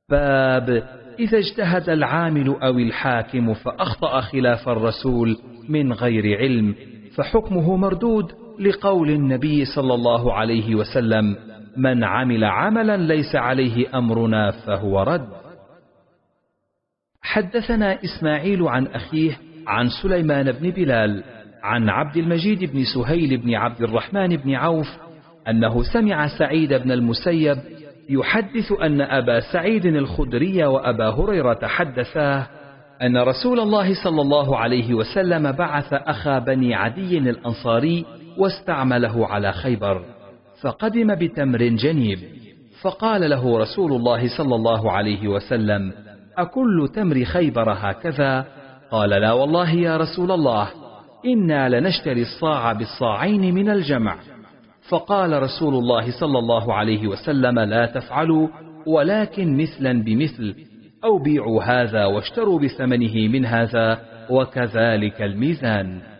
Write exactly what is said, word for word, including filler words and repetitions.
باب إذا اجتهد العامل أو الحاكم فأخطأ خلاف الرسول من غير علم فحكمه مردود، لقول النبي صلى الله عليه وسلم: من عمل عملا ليس عليه أمرنا فهو رد. حدثنا إسماعيل عن أخيه عن سليمان بن بلال عن عبد المجيد بن سهيل بن عبد الرحمن بن عوف أنه سمع سعيد بن المسيب يحدث أن أبا سعيد الخدري وأبا هريرة حدثاه أن رسول الله صلى الله عليه وسلم بعث أخا بني عدي الأنصاري واستعمله على خيبر، فقدم بتمر جنيب، فقال له رسول الله صلى الله عليه وسلم: أكل تمر خيبر هكذا؟ قال: لا والله يا رسول الله، إنا لنشتري الصاع بالصاعين من الجمع. فقال رسول الله صلى الله عليه وسلم: لا تفعلوا، ولكن مثلا بمثل، أو بيعوا هذا واشتروا بثمنه من هذا، وكذلك الميزان.